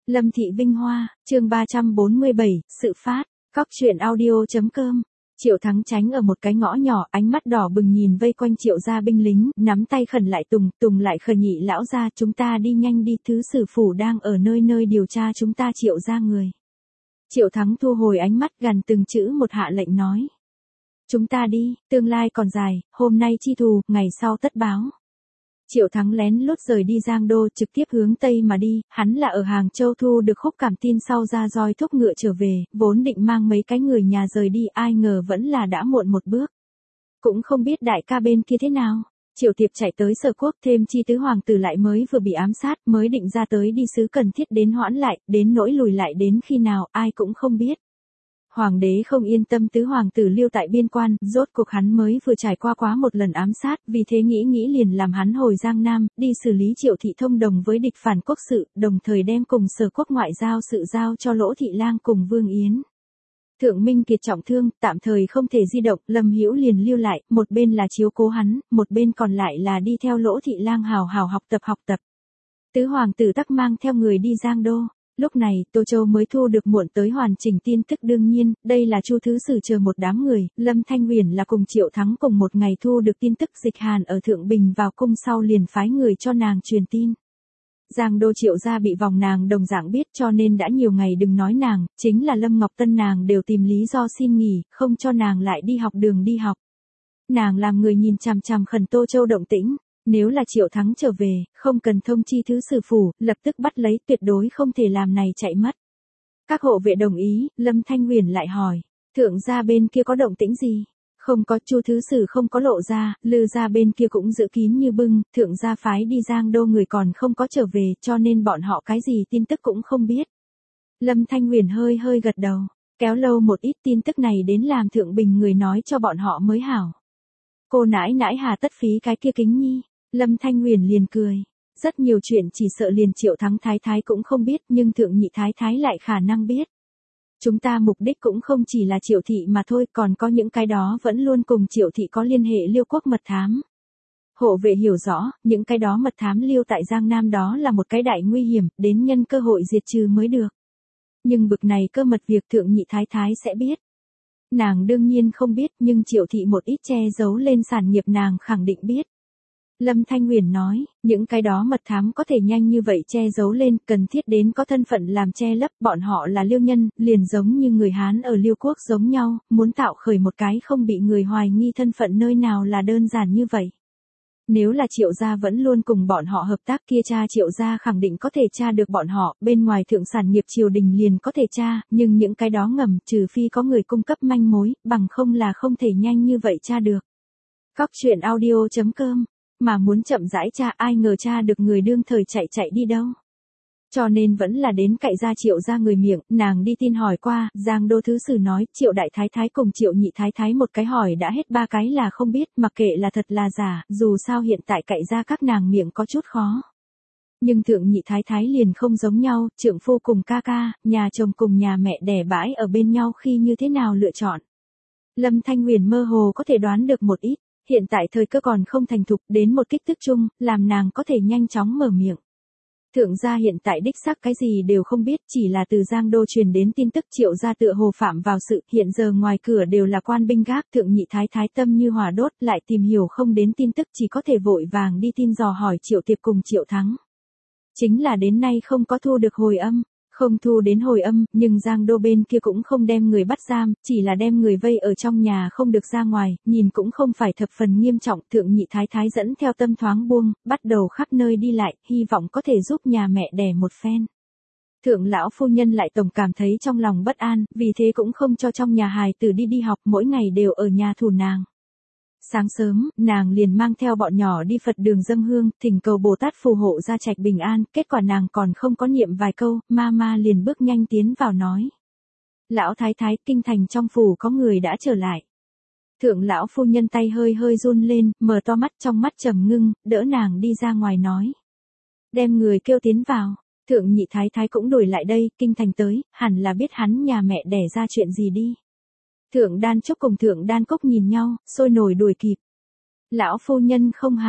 Lâm Thị Vinh Hoa, chương 347, sự phát, Cóc truyện audio.com. Triệu Thắng tránh ở một cái ngõ nhỏ, ánh mắt đỏ bừng nhìn vây quanh Triệu gia binh lính, nắm tay khẩn lại Tùng lại khờ nhị lão gia, chúng ta đi nhanh đi, thứ sử phủ đang ở nơi điều tra chúng ta Triệu gia người. Triệu Thắng thu hồi ánh mắt, gằn từng chữ một hạ lệnh nói. Chúng ta đi, tương lai còn dài, hôm nay chi thù, ngày sau tất báo. Triệu Thắng lén lút rời đi Giang Đô, trực tiếp hướng Tây mà đi, hắn là ở Hàng Châu thu được khúc cảm tin sau ra roi thúc ngựa trở về, vốn định mang mấy cái người nhà rời đi, ai ngờ vẫn là đã muộn một bước. Cũng không biết đại ca bên kia thế nào. Triệu Tiệp chạy tới Sở Quốc, thêm chi tứ hoàng tử lại mới vừa bị ám sát, mới định ra tới đi sứ cần thiết đến hoãn lại, đến nỗi lùi lại đến khi nào, ai cũng không biết. Hoàng đế không yên tâm tứ hoàng tử lưu tại biên quan, rốt cuộc hắn mới vừa trải qua quá một lần ám sát, vì thế nghĩ liền làm hắn hồi Giang Nam, đi xử lý Triệu Thị thông đồng với địch phản quốc sự, đồng thời đem cùng Sở Quốc ngoại giao sự giao cho Lỗ Thị Lang cùng Vương Yến. Thượng Minh Kiệt trọng thương, tạm thời không thể di động, Lâm Hữu liền lưu lại, một bên là chiếu cố hắn, một bên còn lại là đi theo Lỗ Thị Lang hào học tập. Tứ hoàng tử tắc mang theo người đi Giang Đô. Lúc này, Tô Châu mới thu được muộn tới hoàn chỉnh tin tức, đương nhiên, đây là Chu Thứ Sử chờ một đám người, Lâm Thanh Huyền là cùng Triệu Thắng cùng một ngày thu được tin tức, Dịch Hàn ở Thượng Bình vào cung sau liền phái người cho nàng truyền tin. Giang Đô Triệu gia bị vòng nàng đồng dạng biết, cho nên đã nhiều ngày đừng nói nàng, chính là Lâm Ngọc Tân nàng đều tìm lý do xin nghỉ, không cho nàng lại đi học đường đi học. Nàng làm người nhìn chằm chằm khẩn Tô Châu động tĩnh. Nếu là Triệu Thắng trở về, không cần thông chi thứ sử phủ, lập tức bắt lấy, tuyệt đối không thể làm này chạy mất. Các hộ vệ đồng ý, Lâm Thanh Huyền lại hỏi, thượng gia bên kia có động tĩnh gì? Không có, Chu thứ sử không có lộ ra, Lư gia bên kia cũng giữ kín như bưng, thượng gia phái đi Giang Đô người còn không có trở về, cho nên bọn họ cái gì tin tức cũng không biết. Lâm Thanh Huyền hơi gật đầu, kéo lâu một ít tin tức này đến làm Thượng Bình người nói cho bọn họ mới hảo. Cô nãi hà tất phí cái kia kính nhi. Lâm Thanh Huyền liền cười. Rất nhiều chuyện chỉ sợ liền Triệu Thắng thái thái cũng không biết, nhưng thượng nhị thái thái lại khả năng biết. Chúng ta mục đích cũng không chỉ là Triệu Thị mà thôi, còn có những cái đó vẫn luôn cùng Triệu Thị có liên hệ Liêu quốc mật thám. Hộ vệ hiểu rõ, những cái đó mật thám lưu tại Giang Nam đó là một cái đại nguy hiểm, đến nhân cơ hội diệt trừ mới được. Nhưng bực này cơ mật việc thượng nhị thái thái sẽ biết. Nàng đương nhiên không biết, nhưng Triệu Thị một ít che giấu lên sản nghiệp nàng khẳng định biết. Lâm Thanh Huyền nói, những cái đó mật thám có thể nhanh như vậy che giấu lên, cần thiết đến có thân phận làm che lấp, bọn họ là Liêu nhân, liền giống như người Hán ở Liêu quốc giống nhau, muốn tạo khởi một cái không bị người hoài nghi thân phận nơi nào là đơn giản như vậy. Nếu là Triệu gia vẫn luôn cùng bọn họ hợp tác kia, cha Triệu gia khẳng định có thể tra được bọn họ, bên ngoài thượng sản nghiệp triều đình liền có thể tra, nhưng những cái đó ngầm, trừ phi có người cung cấp manh mối, bằng không là không thể nhanh như vậy tra được. Cóc truyện audio.com. Mà muốn chậm rãi tra, ai ngờ tra được người đương thời chạy đi đâu. Cho nên vẫn là đến cậy ra Triệu gia người miệng, nàng đi tin hỏi qua, Giang Đô thứ sử nói, Triệu đại thái thái cùng Triệu nhị thái thái một cái hỏi đã hết ba cái là không biết, mặc kệ là thật là giả, dù sao hiện tại cậy ra các nàng miệng có chút khó. Nhưng thượng nhị thái thái liền không giống nhau, trượng phu cùng ca ca, nhà chồng cùng nhà mẹ đẻ bãi ở bên nhau khi như thế nào lựa chọn. Lâm Thanh Huyền mơ hồ có thể đoán được một ít. Hiện tại thời cơ còn không thành thục, đến một kích thước chung, làm nàng có thể nhanh chóng mở miệng. Thượng gia hiện tại đích xác cái gì đều không biết, chỉ là từ Giang Đô truyền đến tin tức Triệu gia tựa hồ phạm vào sự, hiện giờ ngoài cửa đều là quan binh gác, thượng nhị thái thái tâm như hỏa đốt, lại tìm hiểu không đến tin tức, chỉ có thể vội vàng đi tin dò hỏi Triệu Tiệp cùng Triệu Thắng. Chính là đến nay không có thu được hồi âm. Không thu đến hồi âm, nhưng Giang Đô bên kia cũng không đem người bắt giam, chỉ là đem người vây ở trong nhà không được ra ngoài, nhìn cũng không phải thập phần nghiêm trọng, thượng nhị thái thái dẫn theo tâm thoáng buông, bắt đầu khắp nơi đi lại, hy vọng có thể giúp nhà mẹ đẻ một phen. Thượng lão phu nhân lại tổng cảm thấy trong lòng bất an, vì thế cũng không cho trong nhà hài tử đi học, mỗi ngày đều ở nhà thủ nàng. Sáng sớm, nàng liền mang theo bọn nhỏ đi Phật đường dâng hương, thỉnh cầu Bồ Tát phù hộ gia trạch bình an, kết quả nàng còn không có niệm vài câu, ma liền bước nhanh tiến vào nói. Lão thái thái, kinh thành trong phủ có người đã trở lại. Thượng lão phu nhân tay hơi run lên, mở to mắt, trong mắt trầm ngưng, đỡ nàng đi ra ngoài nói. Đem người kêu tiến vào. Thượng nhị thái thái cũng đổi lại đây, kinh thành tới, hẳn là biết hắn nhà mẹ đẻ ra chuyện gì đi. Thượng Đan Trúc cùng Thượng Đan Cốc nhìn nhau, sôi nổi đuổi kịp. Lão phu nhân không hảo,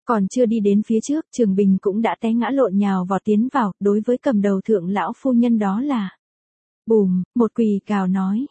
Còn chưa đi đến phía trước, Trường Bình cũng đã té ngã lộn nhào vọt tiến vào, đối với cầm đầu thượng lão phu nhân đó là. Bùm, một quỳ cào nói.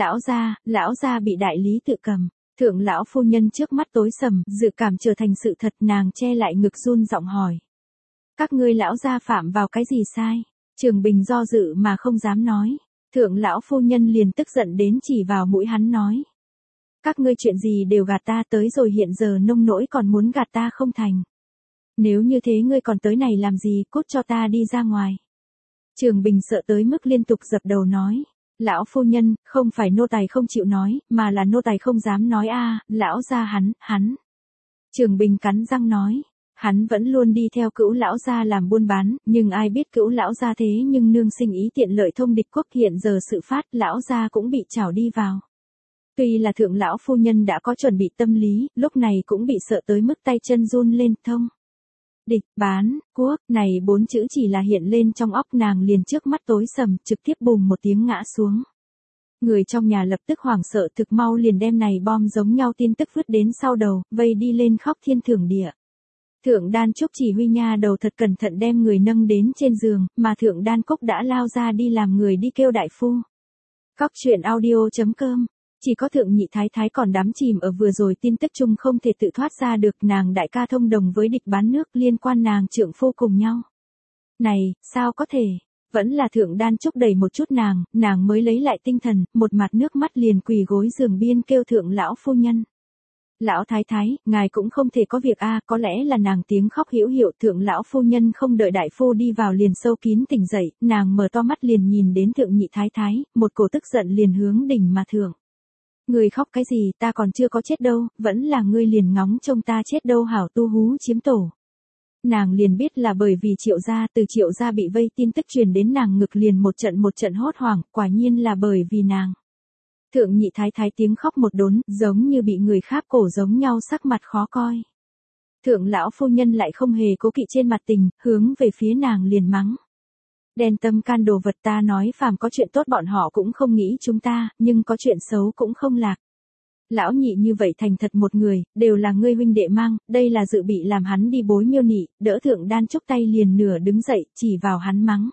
Lão gia bị đại lý tự cầm. Thượng lão phu nhân trước mắt tối sầm, dự cảm trở thành sự thật, nàng che lại ngực run giọng hỏi. Các ngươi lão gia phạm vào cái gì sai? Trường Bình do dự mà không dám nói. Thượng lão phu nhân liền tức giận đến chỉ vào mũi hắn nói. Các ngươi chuyện gì đều gạt ta, tới rồi hiện giờ nông nỗi còn muốn gạt ta không thành. Nếu như thế ngươi còn tới này làm gì, cút cho ta đi ra ngoài. Trường Bình sợ tới mức liên tục dập đầu nói. Lão phu nhân, không phải nô tài không chịu nói, mà là nô tài không dám nói a, lão gia hắn. Trường Bình cắn răng nói. Hắn vẫn luôn đi theo Cữu lão gia làm buôn bán, nhưng ai biết Cữu lão gia thế nhưng nương sinh ý tiện lợi thông địch quốc, hiện giờ sự phát, lão gia cũng bị trảo đi vào. Tuy là thượng lão phu nhân đã có chuẩn bị tâm lý, lúc này cũng bị sợ tới mức tay chân run lên. Thông địch, bán, quốc, này 4 chữ chỉ là hiện lên trong óc nàng liền trước mắt tối sầm, trực tiếp bùm một tiếng ngã xuống. Người trong nhà lập tức hoảng sợ, thực mau liền đem này bom giống nhau tin tức vứt đến sau đầu, vây đi lên khóc thiên thưởng địa. Thượng Đan Trúc chỉ huy nha đầu thật cẩn thận đem người nâng đến trên giường, mà Thượng Đan Cúc đã lao ra đi làm người đi kêu đại phu. Cóc truyện audio.com. Chỉ có Thượng Nhị Thái Thái còn đắm chìm ở vừa rồi tin tức chung không thể tự thoát ra được, nàng đại ca thông đồng với địch bán nước liên quan nàng trượng phu cùng nhau. Này, sao có thể? Vẫn là Thượng Đan Trúc đẩy một chút nàng mới lấy lại tinh thần, một mặt nước mắt liền quỳ gối giường biên kêu Thượng lão phu nhân. Lão Thái Thái, ngài cũng không thể có việc a, có lẽ là nàng tiếng khóc hữu hiệu. Thượng lão phu nhân không đợi đại phu đi vào liền sâu kín tỉnh dậy, nàng mở to mắt liền nhìn đến Thượng Nhị Thái Thái, một cổ tức giận liền hướng đỉnh mà thượng. Người khóc cái gì, ta còn chưa có chết đâu, vẫn là ngươi liền ngóng trông ta chết đâu hảo tu hú chiếm tổ. Nàng liền biết là bởi vì Triệu gia, từ Triệu gia bị vây tin tức truyền đến nàng ngực liền một trận hốt hoảng, quả nhiên là bởi vì nàng. Thượng Nhị Thái Thái tiếng khóc một đốn, giống như bị người khác cổ giống nhau, sắc mặt khó coi. Thượng lão phu nhân lại không hề cố kỵ trên mặt tình, hướng về phía nàng liền mắng. Đen tâm can đồ vật, ta nói phàm có chuyện tốt bọn họ cũng không nghĩ chúng ta, nhưng có chuyện xấu cũng không lạc. Lão Nhị như vậy thành thật một người, đều là ngươi huynh đệ mang, đây là dự bị làm hắn đi bối miêu nị, đỡ Thượng Đan Trúc tay liền nửa đứng dậy, chỉ vào hắn mắng.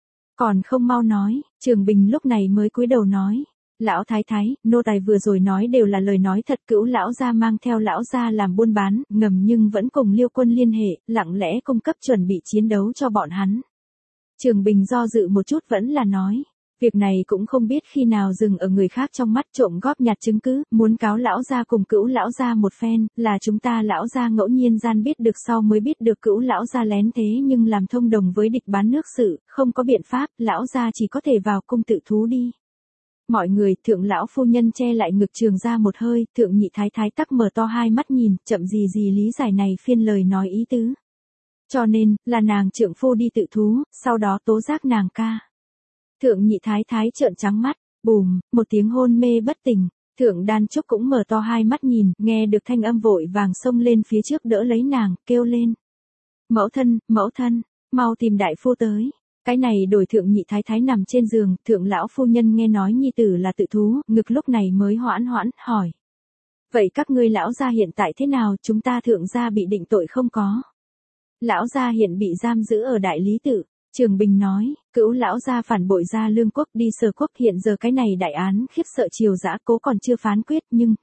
Còn không mau nói, Trường Bình lúc này mới cúi đầu nói. Lão Thái Thái, nô tài vừa rồi nói đều là lời nói thật, Cữu lão gia mang theo lão gia làm buôn bán, ngầm nhưng vẫn cùng Liêu quân liên hệ, lặng lẽ cung cấp chuẩn bị chiến đấu cho bọn hắn. Trường Bình do dự một chút vẫn là nói, việc này cũng không biết khi nào dừng ở người khác trong mắt, trộm góp nhặt chứng cứ, muốn cáo lão gia cùng Cữu lão gia một phen, là chúng ta lão gia ngẫu nhiên gian biết được sau mới biết được Cữu lão gia lén thế nhưng làm thông đồng với địch bán nước sự, không có biện pháp, lão gia chỉ có thể vào cung tự thú đi. Mọi người, Thượng lão phu nhân che lại ngực Trường ra một hơi, Thượng Nhị Thái Thái tắc mở to hai mắt nhìn, chậm gì lý giải này phiên lời nói ý tứ. Cho nên, là nàng trượng phu đi tự thú, sau đó tố giác nàng ca. Thượng Nhị Thái Thái trợn trắng mắt, bùm, một tiếng hôn mê bất tỉnh. Thượng Đan Trúc cũng mở to hai mắt nhìn, nghe được thanh âm vội vàng xông lên phía trước đỡ lấy nàng, kêu lên. Mẫu thân, mau tìm đại phu tới. Cái này đổi Thượng Nhị Thái Thái nằm trên giường, Thượng lão phu nhân nghe nói nhi tử là tự thú, ngực lúc này mới hoãn, hỏi. Vậy các ngươi lão gia hiện tại thế nào, chúng ta Thượng gia bị định tội không có? Lão gia hiện bị giam giữ ở đại lý tự. Trường Bình nói, Cữu lão gia phản bội ra lương quốc đi Sở quốc, hiện giờ cái này đại án khiếp sợ triều dã, cố còn chưa phán quyết, nhưng.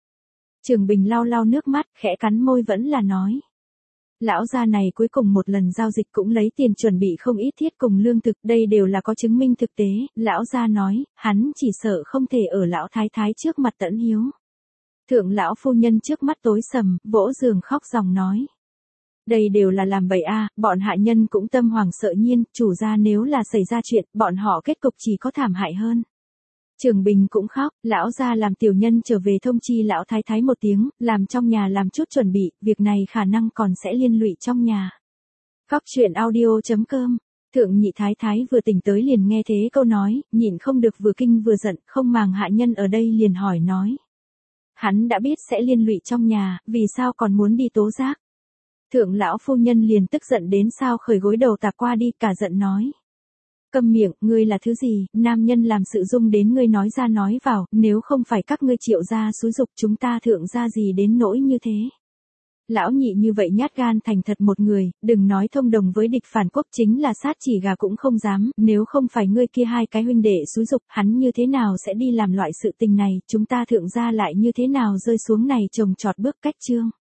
Trường Bình lau nước mắt, khẽ cắn môi vẫn là nói. Lão gia này cuối cùng một lần giao dịch cũng lấy tiền chuẩn bị không ít thiết cùng lương thực, đây đều là có chứng minh thực tế, lão gia nói, hắn chỉ sợ không thể ở lão thái thái trước mặt tẫn hiếu. Thượng lão phu nhân trước mắt tối sầm, vỗ giường khóc ròng nói. Đây đều là làm bậy a, bọn hạ nhân cũng tâm hoàng sợ nhiên, chủ gia nếu là xảy ra chuyện, bọn họ kết cục chỉ có thảm hại hơn. Trường Bình cũng khóc, lão gia làm tiểu nhân trở về thông chi lão thái thái một tiếng, làm trong nhà làm chút chuẩn bị, việc này khả năng còn sẽ liên lụy trong nhà. Cóc truyện audio.com. Thượng Nhị Thái Thái vừa tỉnh tới liền nghe thế câu nói, nhịn không được vừa kinh vừa giận, không màng hạ nhân ở đây liền hỏi nói. Hắn đã biết sẽ liên lụy trong nhà, vì sao còn muốn đi tố giác? Thượng lão phu nhân liền tức giận đến sao khởi gối đầu tạc qua đi, cả giận nói. Câm miệng, ngươi là thứ gì, nam nhân làm sự dung đến ngươi nói ra nói vào, nếu không phải các ngươi Triệu gia xúi dục chúng ta Thượng gia gì đến nỗi như thế. Lão nhị như vậy nhát gan thành thật một người, đừng nói thông đồng với địch phản quốc, chính là sát chỉ gà cũng không dám, nếu không phải ngươi kia hai cái huynh đệ xúi dục, hắn như thế nào sẽ đi làm loại sự tình này, chúng ta thượng gia lại như thế nào rơi xuống này trồng trọt bước cách chương.